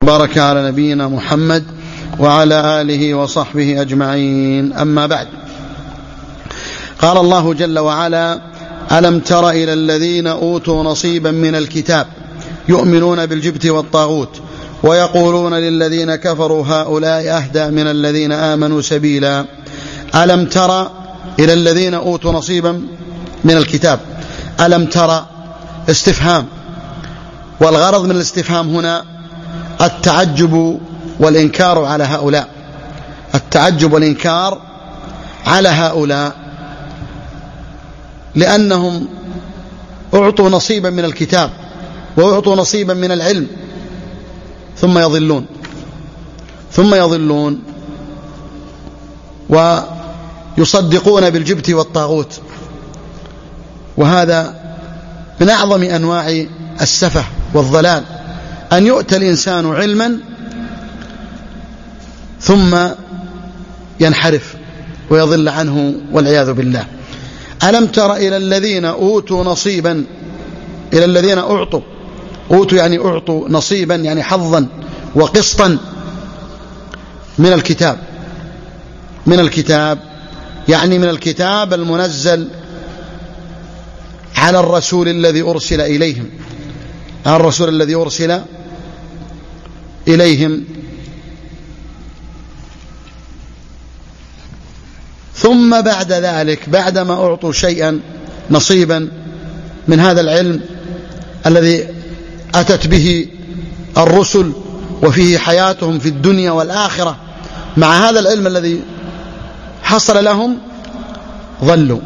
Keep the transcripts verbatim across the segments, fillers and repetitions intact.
بارك على نبينا محمد وعلى آله وصحبه أجمعين. أما بعد، قال الله جل وعلا: ألم تر إلى الذين أوتوا نصيبا من الكتاب يؤمنون بالجبت والطاغوت ويقولون للذين كفروا هؤلاء أهدى من الذين آمنوا سبيلا. ألم تر إلى الذين أوتوا نصيبا من الكتاب. ألم تر استفهام، والغرض من الاستفهام هنا التعجب والإنكار على هؤلاء، التعجب والإنكار على هؤلاء، لأنهم أعطوا نصيبا من الكتاب وأعطوا نصيبا من العلم ثم يضلون ثم يضلون ويصدقون بالجبت والطاغوت. وهذا من أعظم أنواع السفه والضلال، أن يؤتى الإنسان علما ثم ينحرف ويضل عنه والعياذ بالله. ألم تر إلى الذين أوتوا نصيبا، إلى الذين أعطوا، أوتوا يعني أعطوا نصيبا يعني حظا وقسطا من الكتاب، من الكتاب يعني من الكتاب المنزل على الرسول الذي أرسل إليهم، على الرسول الذي أرسل إليهم. ثم بعد ذلك، بعدما أعطوا شيئا نصيبا من هذا العلم الذي أتت به الرسل وفيه حياتهم في الدنيا والآخرة، مع هذا العلم الذي حصل لهم ظلوا،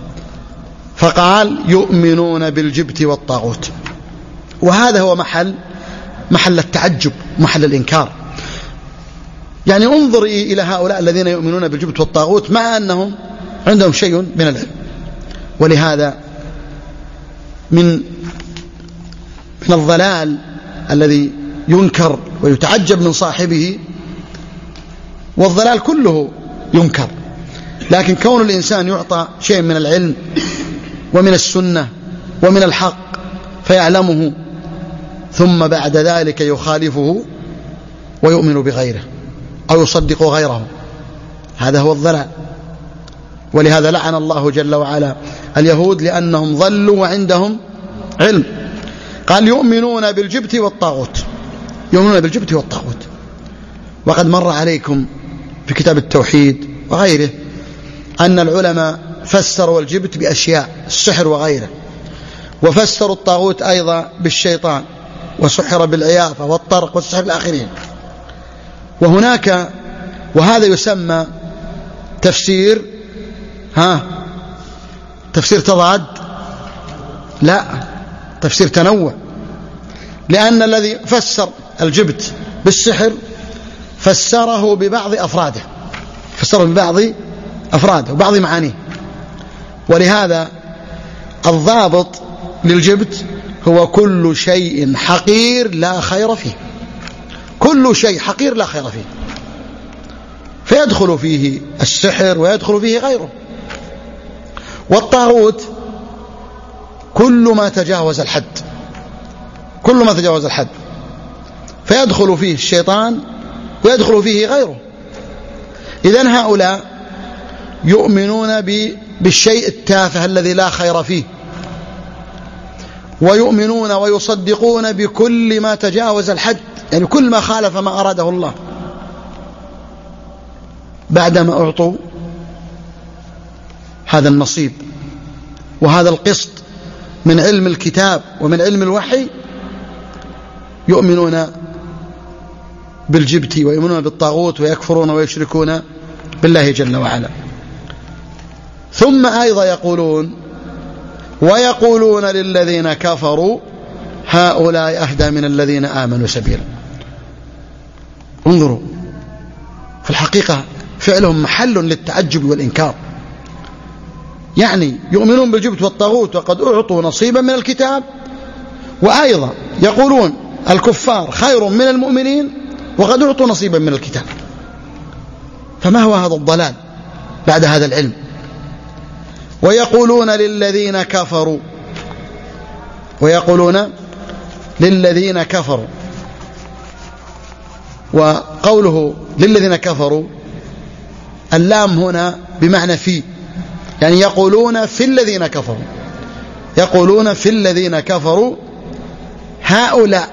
فقال يؤمنون بالجبت والطاغوت. وهذا هو محل محل التعجب، محل الإنكار. يعني انظر إلى هؤلاء الذين يؤمنون بالجبت والطاغوت مع أنهم عندهم شيء من العلم. ولهذا من من الضلال الذي ينكر ويتعجب من صاحبه، والضلال كله ينكر، لكن كون الإنسان يعطى شيء من العلم ومن السنة ومن الحق فيعلمه ثم بعد ذلك يخالفه ويؤمن بغيره أو يصدق غيره، هذا هو الضلال. ولهذا لعن الله جل وعلا اليهود لأنهم ضلوا وعندهم علم. قال يؤمنون بالجبت والطاغوت، يؤمنون بالجبت والطاغوت. وقد مر عليكم في كتاب التوحيد وغيره أن العلماء فسروا الجبت بأشياء، السحر وغيره، وفسروا الطاغوت أيضا بالشيطان، وسحر بالعيافة والطرق والسحر الآخرين. وهناك، وهذا يسمى تفسير ها تفسير تضاد، لا، تفسير تنوع، لأن الذي فسر الجبت بالسحر فسره ببعض أفراده، فسره ببعض أفراده وبعض معانيه. ولهذا الضابط للجبت هو كل شيء حقير لا خير فيه، كل شيء حقير لا خير فيه، فيدخل فيه السحر ويدخل فيه غيره. والطاغوت كل ما تجاوز الحد، كل ما تجاوز الحد، فيدخل فيه الشيطان ويدخل فيه غيره. إذن هؤلاء يؤمنون بالشيء التافه الذي لا خير فيه، ويؤمنون ويصدقون بكل ما تجاوز الحد، يعني كل ما خالف ما أراده الله، بعدما أعطوا هذا النصيب وهذا القسط من علم الكتاب ومن علم الوحي. يؤمنون بالجبت ويؤمنون بالطاغوت ويكفرون ويشركون بالله جل وعلا. ثم أيضا يقولون ويقولون للذين كفروا هؤلاء أهدى من الذين آمنوا سبيلا. انظروا، في الحقيقة فعلهم محل للتعجب والإنكار. يعني يؤمنون بالجبت والطاغوت وقد أعطوا نصيبا من الكتاب، وأيضا يقولون الكفار خير من المؤمنين وقد أعطوا نصيبا من الكتاب. فما هو هذا الضلال بعد هذا العلم؟ ويقولون للذين كفروا، ويقولون للذين كفروا وقوله للذين كفروا اللام هنا بمعنى في، يعني يقولون في الذين كفروا، يقولون في الذين كفروا هؤلاء،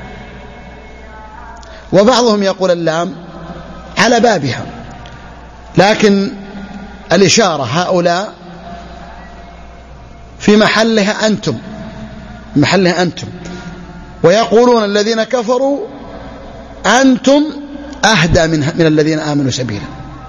وبعضهم يقول اللام على بابها، لكن الإشارة هؤلاء في محلها أنتم، محلها أنتم، ويقولون الذين كفروا أنتم أهدى من, من الذين آمنوا سبيلا،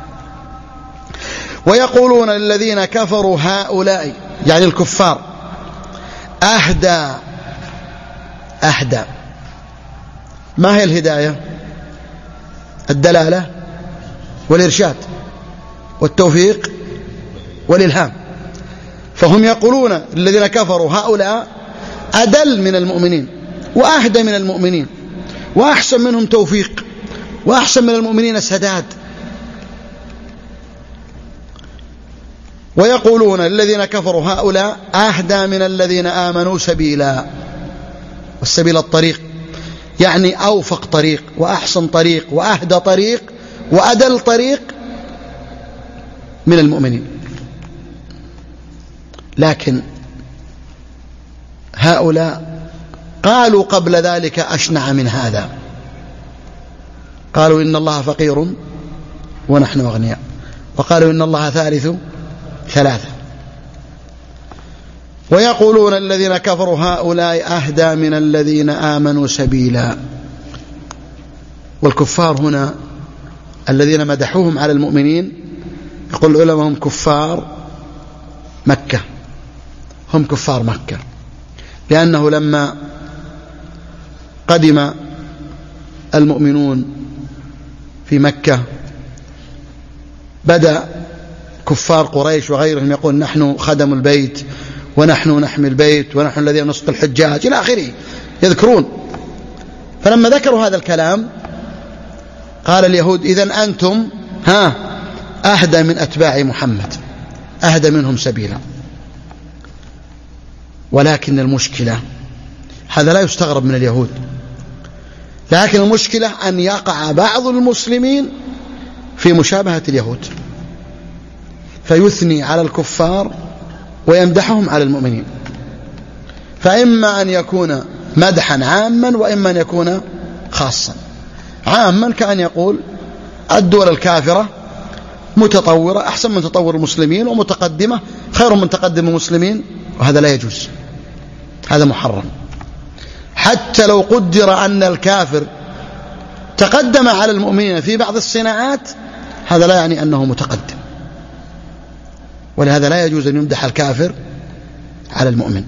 ويقولون الذين كفروا هؤلاء يعني الكفار أهدى. أهدى ما هي الهداية؟ الدلالة والإرشاد والتوفيق والإلهام، فهم يقولون الذين كفروا هؤلاء أدل من المؤمنين وأهدى من المؤمنين وأحسن منهم توفيق وأحسن من المؤمنين سداد. ويقولون الذين كفروا هؤلاء أهدى من الذين آمنوا سبيلا، والسبيل الطريق يعني أوفق طريق وأحسن طريق وأهدى طريق وأدل طريق من المؤمنين. لكن هؤلاء قالوا قبل ذلك أشنع من هذا، قالوا إن الله فقير ونحن أغنياء، وقالوا إن الله ثالث ثلاثة. ويقولون الذين كفروا هؤلاء أهدى من الذين آمنوا سبيلا. والكفار هنا الذين مدحوهم على المؤمنين يقول العلماء هم كفار مكة، هم كفار مكة، لأنه لما قدم المؤمنون في مكة بدأ كفار قريش وغيرهم يقول نحن خدم البيت ونحن نحمي البيت ونحن الذين نسقي الحجاج إلى آخره يذكرون. فلما ذكروا هذا الكلام قال اليهود إذن أنتم ها أهدى من أتباع محمد، أهدى منهم سبيلا. ولكن المشكلة هذا لا يستغرب من اليهود، لكن المشكلة أن يقع بعض المسلمين في مشابهة اليهود فيثني على الكفار ويمدحهم على المؤمنين، فإما أن يكون مدحا عاما وإما أن يكون خاصا. عاما كأن يقول الدول الكافرة متطورة أحسن من تطور المسلمين ومتقدمة خير من تقدم المسلمين، وهذا لا يجوز، هذا محرم. حتى لو قدر أن الكافر تقدم على المؤمنين في بعض الصناعات هذا لا يعني أنه متقدم، ولهذا لا يجوز أن يمدح الكافر على المؤمن.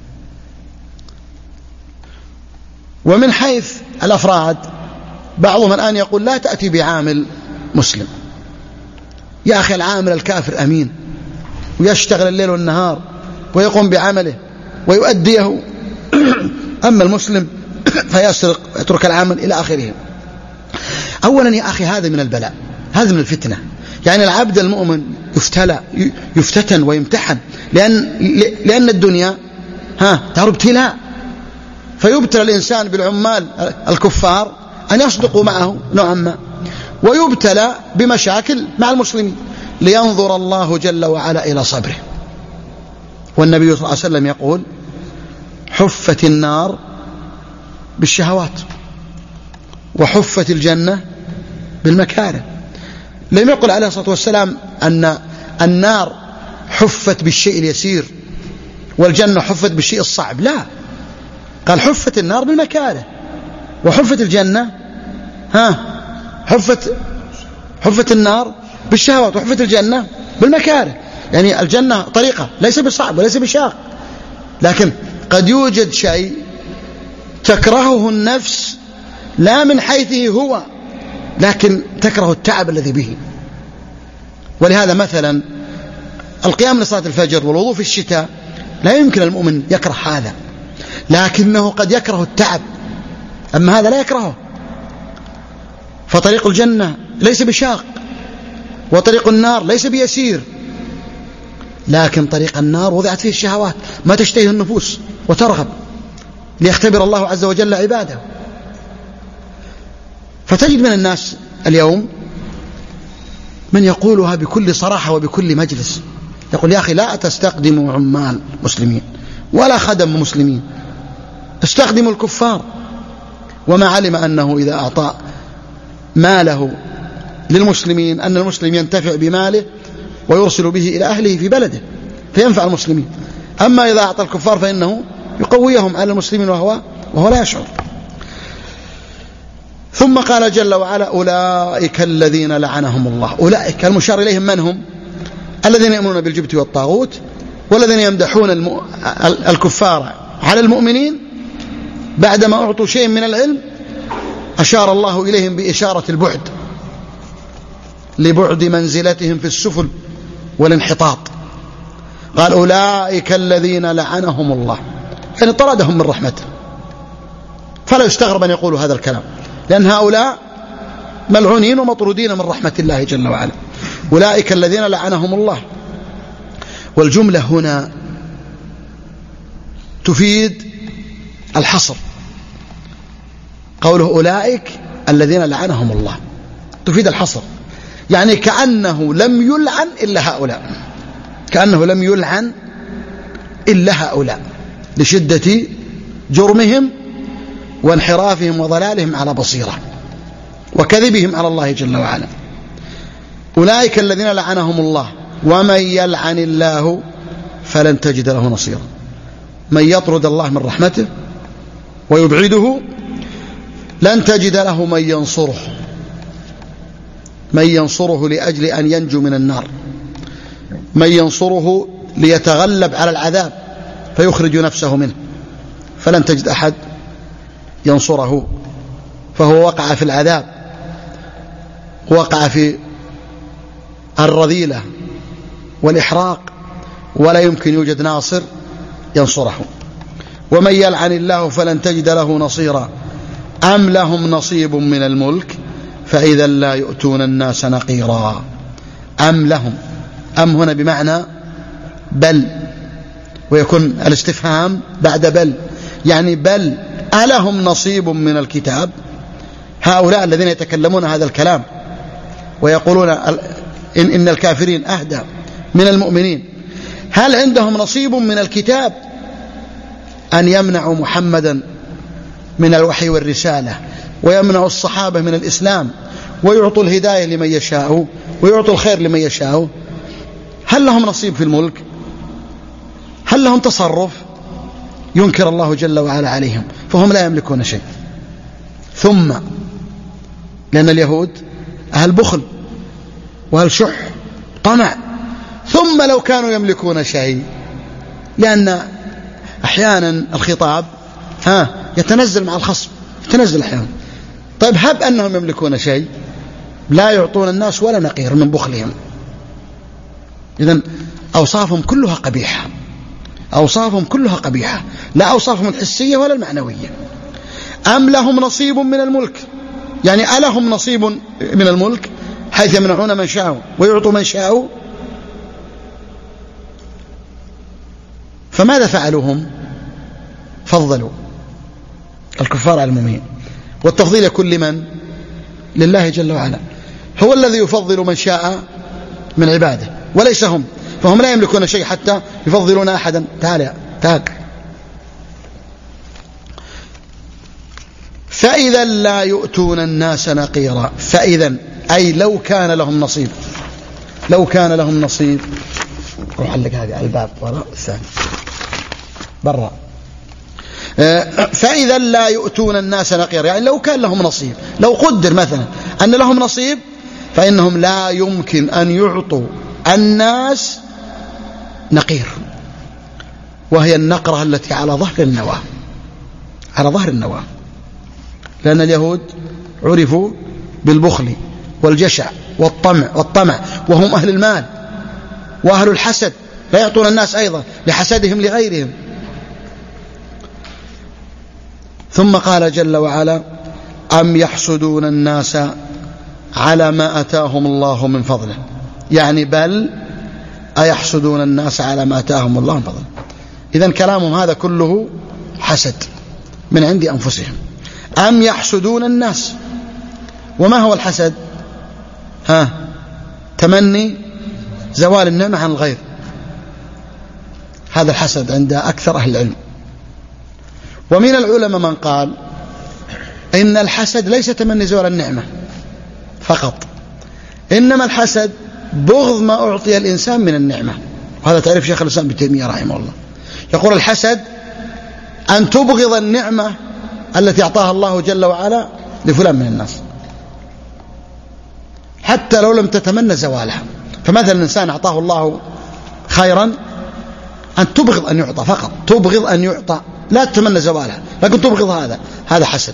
ومن حيث الأفراد بعضهم الآن يقول لا تأتي بعامل مسلم، يا أخي العامل الكافر أمين ويشتغل الليل والنهار ويقوم بعمله ويؤديه، أما المسلم فيسرق يترك العمل إلى آخره. أولا يا أخي هذا من البلاء، هذا من الفتنة، يعني العبد المؤمن يفتلى يفتتن ويمتحن، لأن, لأن الدنيا ها دار ابتلاء، فيبتلى الإنسان بالعمال الكفار أن يصدقوا معه نوعا ما، ويبتلى بمشاكل مع المسلمين لينظر الله جل وعلا إلى صبره. والنبي صلى الله عليه وسلم يقول حفت النار بالشهوات وحفت الجنة بالمكاره. لم يقل عليه الصلاة والسلام أن النار حفت بالشيء اليسير والجنة حفت بالشيء الصعب، لا، قال حفت النار بالمكاره وحفت الجنة ها حفت حفت النار بالشهوات وحفت الجنة بالمكاره. يعني الجنة طريقة ليس بصعب وليس بشاق، لكن قد يوجد شيء تكرهه النفس لا من حيثه هو، لكن تكره التعب الذي به. ولهذا مثلا القيام لصلاة الفجر والوضوء في الشتاء لا يمكن المؤمن يكره هذا، لكنه قد يكره التعب، أما هذا لا يكرهه. فطريق الجنة ليس بشاق وطريق النار ليس بيسير، لكن طريق النار وضعت فيه الشهوات ما تشتهيه النفوس وترغب، ليختبر الله عز وجل عباده. فتجد من الناس اليوم من يقولها بكل صراحة وبكل مجلس، يقول يا أخي لا تستخدموا عمال مسلمين ولا خدم مسلمين، استخدموا الكفار، وما علم أنه إذا أعطى ماله للمسلمين أن المسلم ينتفع بماله ويرسل به إلى أهله في بلده فينفع المسلمين، أما إذا أعطى الكفار فإنه يقويهم على المسلمين وهو, وهو لا يشعر. ثم قال جل وعلا أولئك الذين لعنهم الله. أولئك المشار إليهم من هم؟ الذين يأمنون بالجبت والطاغوت، والذين يمدحون الم... الكفار على المؤمنين بعدما أعطوا شيء من العلم أشار الله إليهم بإشارة البعد لبعد منزلتهم في السفل والانحطاط. قال أولئك الذين لعنهم الله، يعني طردهم من رحمته. فلا يستغرب أن يقولوا هذا الكلام، لأن هؤلاء ملعونين ومطرودين من رحمة الله جل وعلا. أولئك الذين لعنهم الله. والجملة هنا تفيد الحصر، قوله أولئك الذين لعنهم الله تفيد الحصر، يعني كأنه لم يلعن إلا هؤلاء، كأنه لم يلعن إلا هؤلاء لشدة جرمهم وانحرافهم وضلالهم على بصيرة وكذبهم على الله جل وعلا. أولئك الذين لعنهم الله ومن يلعن الله فلن تجد له نصيرا. من يطرد الله من رحمته ويبعده لن تجد له من ينصره، من ينصره لأجل أن ينجو من النار، من ينصره ليتغلب على العذاب فيخرج نفسه منه، فلن تجد أحد ينصره، فهو وقع في العذاب، وقع في الرذيلة والإحراق، ولا يمكن يوجد ناصر ينصره. ومن يلعن الله فلن تجد له نصيرا أم لهم نصيب من الملك فإذا لا يؤتون الناس نقيرا. أم لهم، أم هنا بمعنى بل، ويكون الاستفهام بعد بل، يعني بل ألهم نصيب من الكتاب. هؤلاء الذين يتكلمون هذا الكلام ويقولون إن, إن الكافرين أهدى من المؤمنين، هل عندهم نصيب من الكتاب أن يمنعوا محمدا من الوحي والرسالة ويمنعوا الصحابة من الإسلام ويعطوا الهداية لمن يشاء ويعطوا الخير لمن يشاء؟ هل لهم نصيب في الملك؟ هل لهم تصرف؟ ينكر الله جل وعلا عليهم، فهم لا يملكون شيء. ثم لأن اليهود أهل بخل وأهل شح طمع، ثم لو كانوا يملكون شيء، لأن أحيانا الخطاب ها يتنزل مع الخصم، يتنزل أحيانا. طيب هب أنهم يملكون شيء لا يعطون الناس ولا نقير من بخلهم. إذن أوصافهم كلها قبيحة، أوصافهم كلها قبيحة، لا أوصافهم الحسية ولا المعنوية. أم لهم نصيب من الملك، يعني ألهم نصيب من الملك حيث يمنعون من شاءوا ويعطوا من شاءوا؟ فماذا فعلوهم؟ فضلوا الكفار على المؤمنين، والتفضيل يكون لمن؟ لله جل وعلا، هو الذي يفضل من شاء من عباده وليس هم، فهم لا يملكون شيء حتى يفضلون أحدا. تعال تعال. فإذا لا يؤتون الناس نقيرا، فإذا أي لو كان لهم نصيب، لو كان لهم نصيب. روح علق هذه على الباب وراء الثاني برا. فإذا لا يؤتون الناس نقيرا، يعني لو كان لهم نصيب، لو قدر مثلا أن لهم نصيب، فإنهم لا يمكن أن يعطوا الناس نقير، وهي النقرة التي على ظهر النواة، على ظهر النواة. لأن اليهود عرفوا بالبخل والجشع والطمع والطمع وهم أهل المال وأهل الحسد، لا يعطون الناس أيضا لحسدهم لغيرهم. ثم قال جل وعلا أم يحسدون الناس على ما أتاهم الله من فضله، يعني بل أيحسدون الناس على ما أتاهم الله من فضله. إذن كلامهم هذا كله حسد من عند أنفسهم. أم يحسدون الناس وما هو الحسد؟ ها تمني زوال النعمة عن الغير، هذا الحسد عند أكثر أهل العلم. ومن العلماء من قال إن الحسد ليس تمني زوال النعمة فقط، إنما الحسد بغض ما أعطي الإنسان من النعمة، وهذا تعريف شيخ الإسلام ابن تيمية رحمه الله. يقول الحسد أن تبغض النعمة التي أعطاها الله جل وعلا لفلان من الناس حتى لو لم تتمنى زوالها. فمثلا الإنسان أعطاه الله خيرا، أن تبغض أن يعطى فقط، تبغض أن يعطى، لا تتمنى زوالها، لكن تبغض هذا، هذا حسد،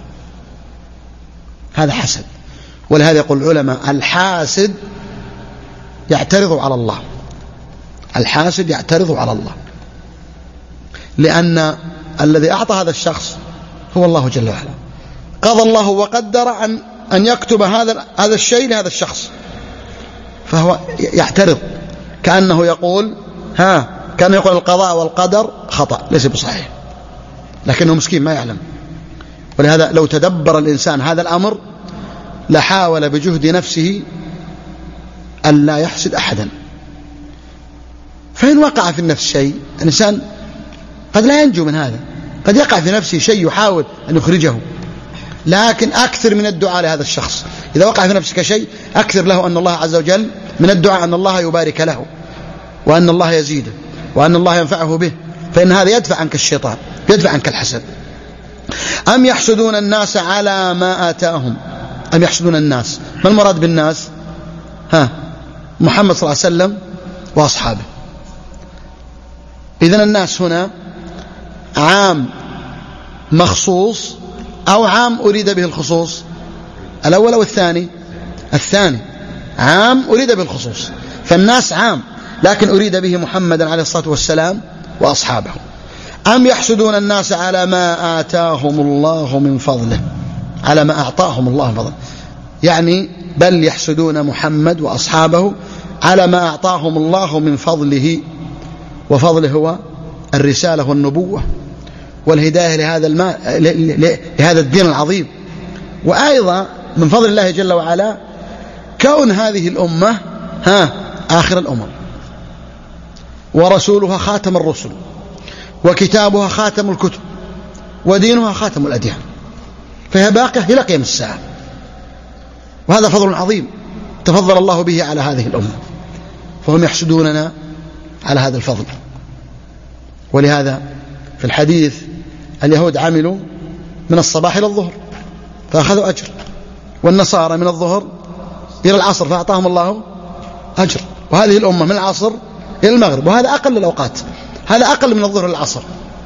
هذا حسد. ولهذا يقول العلماء الحاسد يعترض على الله، الحاسد يعترض على الله، لأن الذي أعطى هذا الشخص هو الله جل وعلا، قضى الله وقدر أن أن يكتب هذا هذا الشيء لهذا الشخص، فهو يعترض كأنه يقول ها كان يقول القضاء والقدر خطأ، ليس بصحيح، لكنه مسكين ما يعلم. ولهذا لو تدبر الإنسان هذا الأمر لحاول بجهد نفسه أن لا يحسد أحدا. فإن وقع في النفس شيء، الإنسان قد لا ينجو من هذا، قد يقع في نفسه شيء يحاول أن يخرجه، لكن أكثر من الدعاء لهذا الشخص. إذا وقع في نفسك شيء أكثر له أن الله عز وجل من الدعاء أن الله يبارك له، وأن الله يزيده، وأن الله ينفعه به، فإن هذا يدفع عنك الشيطان، يدفع عنك الحسد. أم يحسدون الناس على ما آتاهم، أم يحسدون الناس، ما المراد بالناس؟ ها محمد صلى الله عليه وسلم وأصحابه. إذن الناس هنا عام مخصوص أو عام أريد به الخصوص؟ الأول أو الثاني؟ الثاني، عام أريد به الخصوص، فالناس عام لكن أريد به محمدا عليه الصلاة والسلام وأصحابه. أم يحسدون الناس على ما آتاهم الله من فضله، على ما أعطاهم الله من فضله، يعني بل يحسدون محمد وأصحابه على ما أعطاهم الله من فضله، وفضله هو الرسالة والنبوة والهداية لهذا الماء لهذا الدين العظيم. وأيضا من فضل الله جل وعلا كون هذه الأمة ها آخر الأمم، ورسولها خاتم الرسل، وكتابها خاتم الكتب، ودينها خاتم الأديان، فهي باقية إلى قيام الساعة. وهذا فضل عظيم تفضل الله به على هذه الأمة، فهم يحسدوننا على هذا الفضل. ولهذا في الحديث اليهود عملوا من الصباح إلى الظهر فأخذوا أجر، والنصارى من الظهر إلى العصر فأعطاهم الله أجر، وهذه الأمة من العصر إلى المغرب، وهذا أقل الأوقات، هذا أقل من الظهر إلى العصر،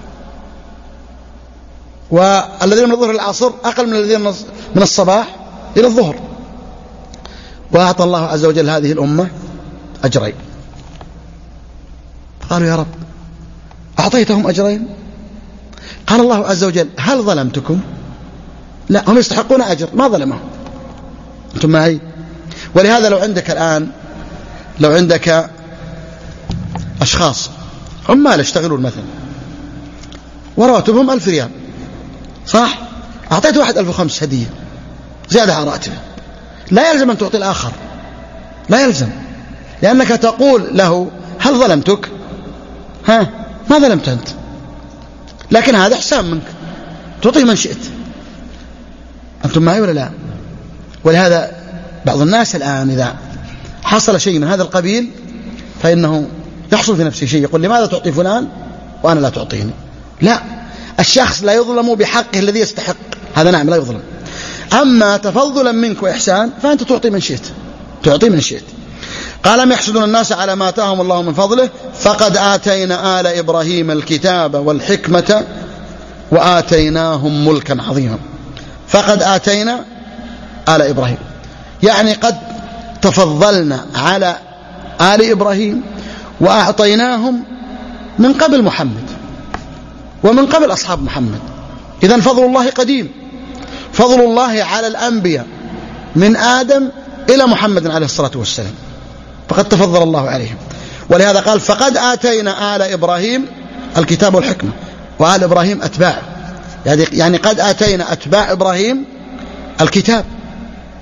والذين من الظهر إلى العصر أقل من الذين من الصباح إلى الظهر، وأعطى الله عز وجل هذه الأمة أجرين. قالوا يا رب أعطيتهم أجرين؟ قال الله عز وجل هل ظلمتكم؟ لا، هم يستحقون أجر، ما ظلمهم، أنتم معي. ولهذا لو عندك الآن لو عندك أشخاص عمال يشتغلون مثلا وراتبهم ألف ريال، صح؟ أعطيت واحد ألف وخمس هدية زيادة على راتبه، لا يلزم أن تعطي الآخر، لا يلزم، لأنك تقول له هل ظلمتك؟ ها ما ظلمت أنت، لكن هذا إحسان منك، تعطيه من شئت. أنتم معي ولا لا؟ ولهذا بعض الناس الآن إذا حصل شيء من هذا القبيل فإنه يحصل في نفسه شيء، يقول لماذا تعطي فلان وأنا لا تعطيني؟ لا، الشخص لا يظلم بحقه الذي يستحق، هذا نعم لا يظلم. أما تفضلا منك وإحسان فأنت تعطي من شئت، تعطي من شئت. قال أم يحسدون الناس على ما آتاهم الله من فضله فقد آتينا آل إبراهيم الكتاب والحكمة وآتيناهم ملكا عظيما. فقد آتينا آل إبراهيم يعني قد تفضلنا على آل إبراهيم وأعطيناهم من قبل محمد ومن قبل أصحاب محمد. إذن فضل الله قديم، فضل الله على الأنبياء من آدم إلى محمد عليه الصلاة والسلام، فقد تفضل الله عليهم. ولهذا قال فقد آتينا آل إبراهيم الكتاب والحكمة، وآل إبراهيم أتباعه، يعني قد آتينا أتباع إبراهيم الكتاب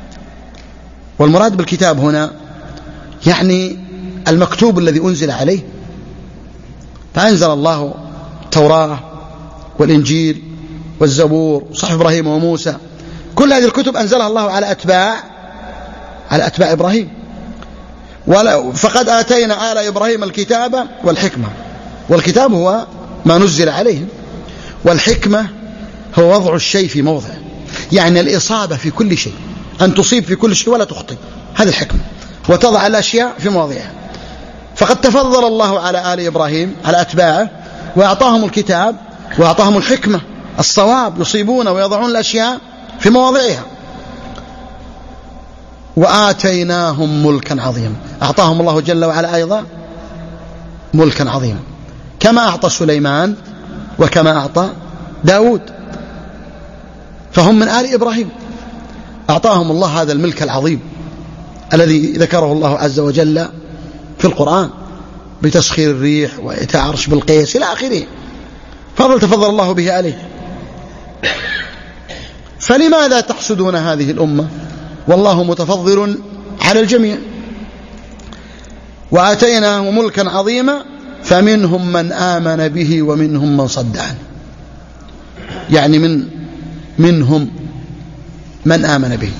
والمراد بالكتاب هنا يعني المكتوب الذي أنزل عليه، فأنزل الله التوراة والإنجيل والزبور وصحف إبراهيم وموسى، كل هذه الكتب أنزلها الله على أتباع على أتباع إبراهيم. فقد آتينا آل إبراهيم الكتاب والحكمة، والكتاب هو ما نزل عليهم، والحكمة هو وضع الشيء في موضعه، يعني الإصابة في كل شيء، أن تصيب في كل شيء ولا تخطئ، هذه الحكمة، وتضع الأشياء في مواضعها. فقد تفضل الله على آل إبراهيم على أتباعه وأعطاهم الكتاب وأعطاهم الحكمة الصواب، يصيبون ويضعون الأشياء في مواضعها. وآتيناهم ملكا عظيما، أعطاهم الله جل وعلا أيضا ملكا عظيما، كما أعطى سليمان وكما أعطى داود، فهم من آل إبراهيم، أعطاهم الله هذا الملك العظيم الذي ذكره الله عز وجل في القرآن بتسخير الريح وإيتاء عرش بالقيس إلى آخره، فضل تفضل الله به عليه. فلماذا تحسدون هذه الأمة والله متفضل على الجميع؟ وآتيناه ملكا عظيما فمنهم من آمن به ومنهم من صد عنه، يعني من منهم من آمن به.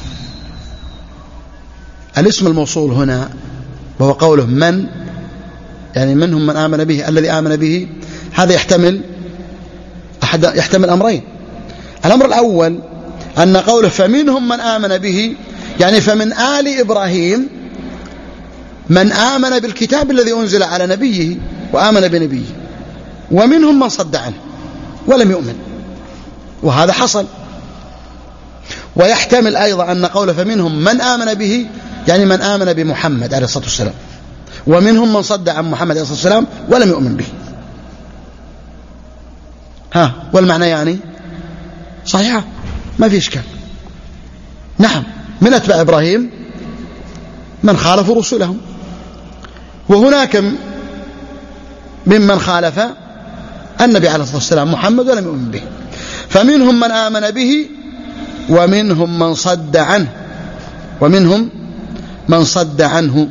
الاسم الموصول هنا وهو قوله من، يعني منهم من آمن به، الذي آمن به هذا يحتمل أحد يحتمل أمرين. الأمر الأول أن قوله فمنهم من آمن به، يعني فمن آل إبراهيم من آمن بالكتاب الذي أنزل على نبيه وآمن بنبيه، ومنهم من صد عنه ولم يؤمن، وهذا حصل. ويحتمل أيضا أن قوله فمنهم من آمن به، يعني من آمن بمحمد عليه الصلاة والسلام، ومنهم من صد عن محمد عليه الصلاة والسلام ولم يؤمن به. ها، والمعنى يعني صحيحة، ما في إشكال. نعم، من أتباع إبراهيم من خالفوا رسلهم، وهناك ممن خالف النبي عليه الصلاة والسلام محمد ولم يؤمن به. فمنهم من آمن به ومنهم من صد عنه، ومنهم من صد عنه،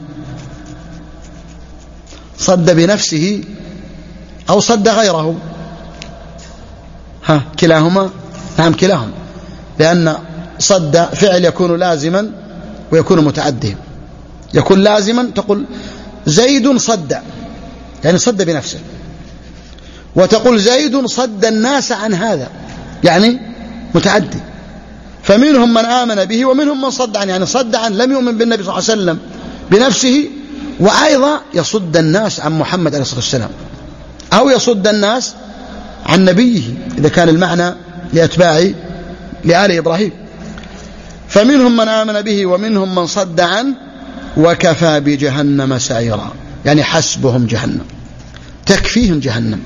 صد بنفسه أو صد غيره. ها، كلاهما؟ نعم كلاهما، لأن صد فعل يكون لازما ويكون متعديا. يكون لازما تقول زيد صد، يعني صد بنفسه، وتقول زيد صد الناس عن هذا، يعني متعدي. فمنهم من آمن به ومنهم من صد عنه، يعني صد عن لم يؤمن بالنبي صلى الله عليه وسلم بنفسه، وأيضا يصد الناس عن محمد عليه الصلاة والسلام، أو يصد الناس عن نبيه إذا كان المعنى لأتباع لآل إبراهيم. فمنهم من آمن به ومنهم من صد عنه وكفى بجهنم سعيرا، يعني حسبهم جهنم، تكفيهم جهنم،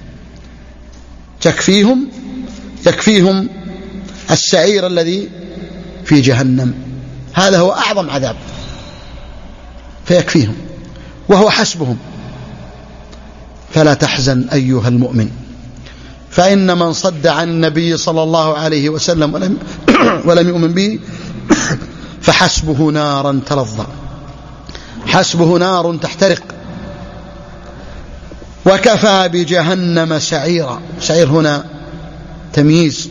تكفيهم يكفيهم السعير الذي في جهنم، هذا هو أعظم عذاب، فيكفيهم وهو حسبهم. فلا تحزن أيها المؤمن، فإن من صد عن النبي صلى الله عليه وسلم ولم, ولم يؤمن به فحسبه نارا تلظى، حسبه نار تحترق. وكفى بجهنم سعيرا، سعير هنا تمييز،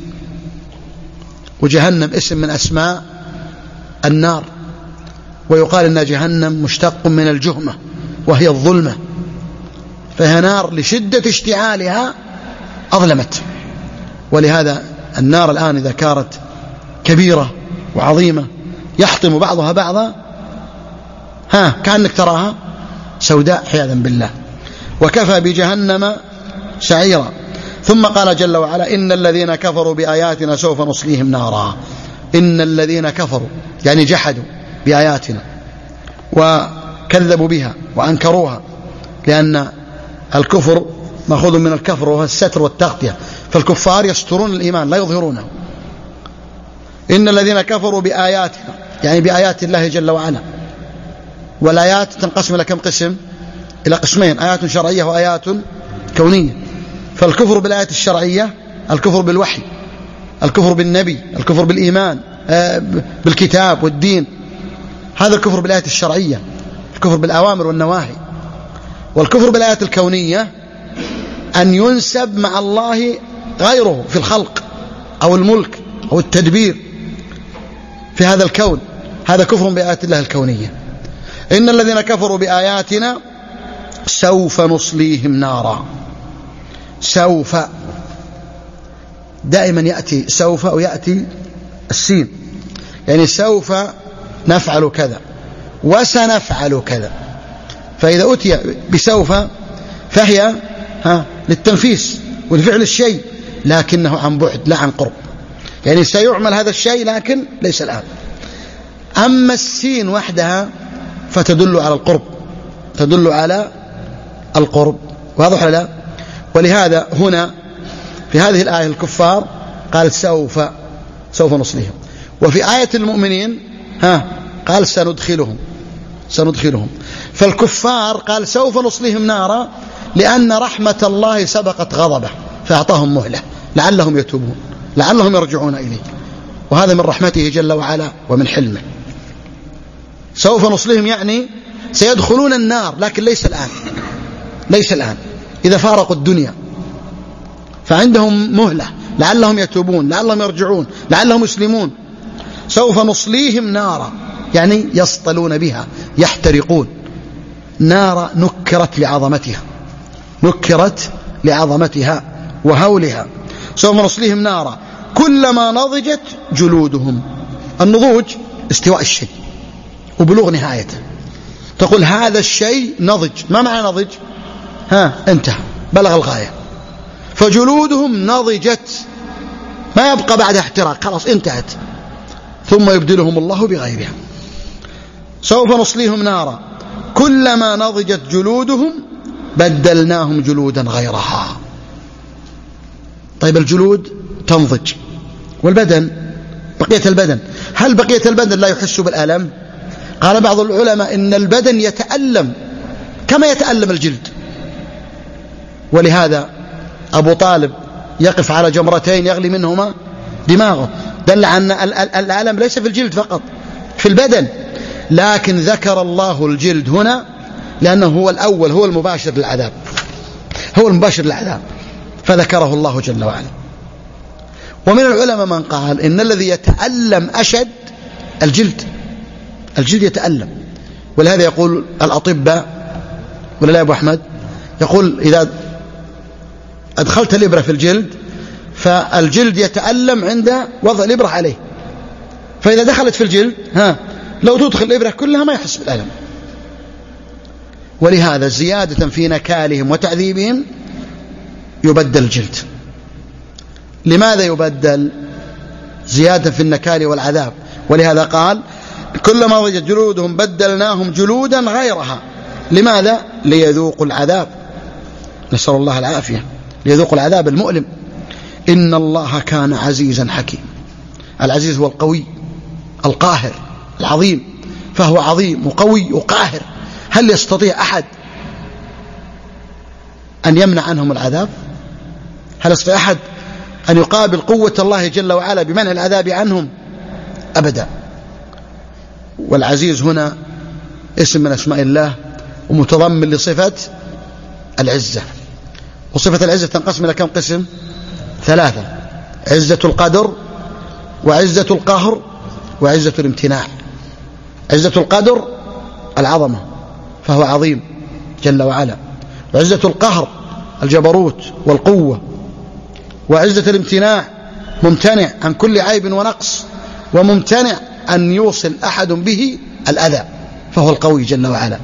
وجهنم اسم من أسماء النار، ويقال إن جهنم مشتق من الجهمة وهي الظلمة، فهي نار لشدة اشتعالها أظلمت. ولهذا النار الآن إذا كانت كبيرة وعظيمة يحطم بعضها بعضا، ها كأنك تراها سوداء عياذا بالله. وكفى بجهنم سعيرا. ثم قال جل وعلا إن الذين كفروا بآياتنا سوف نصليهم نارا. إن الذين كفروا يعني جحدوا بآياتنا وكذبوا بها وأنكروها، لأن الكفر مأخوذ من الكفر وهو الستر والتغطية، فالكفار يسترون الإيمان لا يظهرونه. إن الذين كفروا بآياتنا يعني بآيات الله جل وعلا، والآيات تنقسم إلى كم قسم؟ إلى قسمين، آيات شرعية وآيات كونية. فالكفر بالآيات الشرعية الكفر بالوحي، الكفر بالنبي، الكفر بالإيمان بالكتاب والدين، هذا الكفر بالآيات الشرعية، الكفر بالأوامر والنواهي. والكفر بالآيات الكونية أن ينسب مع الله غيره في الخلق أو الملك أو التدبير في هذا الكون، هذا كفر بآيات الله الكونية. إن الذين كفروا بآياتنا سوف نصليهم نارا. سوف دائما يأتي سوف ويأتي السين، يعني سوف نفعل كذا وسنفعل كذا. فإذا أتي بسوف فهي ها للتنفيس والفعل الشيء، لكنه عن بعد لا عن قرب، يعني سيعمل هذا الشيء لكن ليس الآن. أما السين وحدها فتدل على القرب، تدل على القرب. واضح ولا لا؟ ولهذا هنا في هذه الآية الكفار قال سوف سوف نصليهم، وفي آية المؤمنين ها قال سندخلهم سندخلهم. فالكفار قال سوف نصليهم نارا لأن رحمة الله سبقت غضبه فأعطاهم مهلة لعلهم يتوبون لعلهم يرجعون إليه، وهذا من رحمته جل وعلا ومن حلمه. سوف نصليهم يعني سيدخلون النار لكن ليس الآن، ليس الآن إذا فارقوا الدنيا، فعندهم مهلة لعلهم يتوبون لعلهم يرجعون لعلهم يسلمون. سوف نصليهم نارا يعني يصطلون بها يحترقون. نار نكرت لعظمتها، نكرت لعظمتها وهولها. سوف نصليهم نارا كلما نضجت جلودهم. النضوج استواء الشيء وبلوغ نهايته. تقول هذا الشيء نضج، ما معنى نضج؟ ها انتهى بلغ الغاية. فجلودهم نضجت ما يبقى بعد احتراق، خلاص انتهت. ثم يبدلهم الله بغيرها. سوف نصليهم نارا كلما نضجت جلودهم بدلناهم جلودا غيرها. طيب الجلود تنضج والبدن بقية البدن، هل بقية البدن لا يحس بالألم؟ قال بعض العلماء إن البدن يتألم كما يتألم الجلد. ولهذا أبو طالب يقف على جمرتين يغلي منهما دماغه، دل عن الألم ليس في الجلد فقط، في البدن. لكن ذكر الله الجلد هنا لأنه هو الأول، هو المباشر للعذاب، هو المباشر للعذاب، فذكره الله جل وعلا. ومن العلماء من قال إن الذي يتألم أشد الجلد، الجلد يتألم. ولهذا يقول الأطباء ولا لا يا أبو أحمد، يقول إذا أدخلت الإبرة في الجلد فالجلد يتألم عند وضع الإبرة عليه، فإذا دخلت في الجلد ها لو تدخل الإبرة كلها ما يحس بالألم. ولهذا زيادة في نكالهم وتعذيبهم يبدل الجلد. لماذا يبدل؟ زيادة في النكال والعذاب. ولهذا قال كلما وجد جلودهم بدلناهم جلودا غيرها. لماذا؟ ليذوقوا العذاب، نسأل الله العافية، ليذوقوا العذاب المؤلم. إن الله كان عزيزا حكيم. العزيز هو القوي القاهر العظيم، فهو عظيم وقوي وقاهر. هل يستطيع أحد أن يمنع عنهم العذاب؟ هل يستطيع أحد أن يقابل قوة الله جل وعلا بمنع العذاب عنهم؟ أبدا. والعزيز هنا اسم من أسماء الله ومتضمن لصفة العزة. وصفة العزة تنقسم إلى كم قسم؟ ثلاثة: عزة القدر، وعزة القهر، وعزة الامتناع. عزة القدر العظمة فهو عظيم جل وعلا، وعزة القهر الجبروت والقوة، وعزة الامتناع ممتنع عن كل عيب ونقص، وممتنع أن يوصل أحد به الأذى، فهو القوي جل وعلا.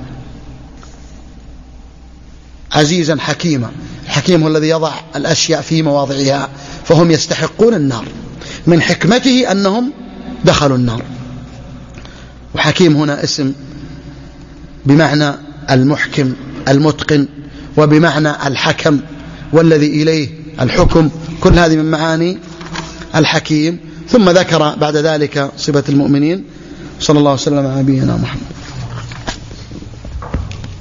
عزيزا حكيما. الحكيم هو الذي يضع الأشياء في مواضعها، فهم يستحقون النار، من حكمته أنهم دخلوا النار. وحكيم هنا اسم بمعنى المحكم المتقن، وبمعنى الحكم والذي إليه الحكم، كل هذه من معاني الحكيم. ثم ذكر بعد ذلك صفة المؤمنين. صلى الله وسلم على نبينا محمد.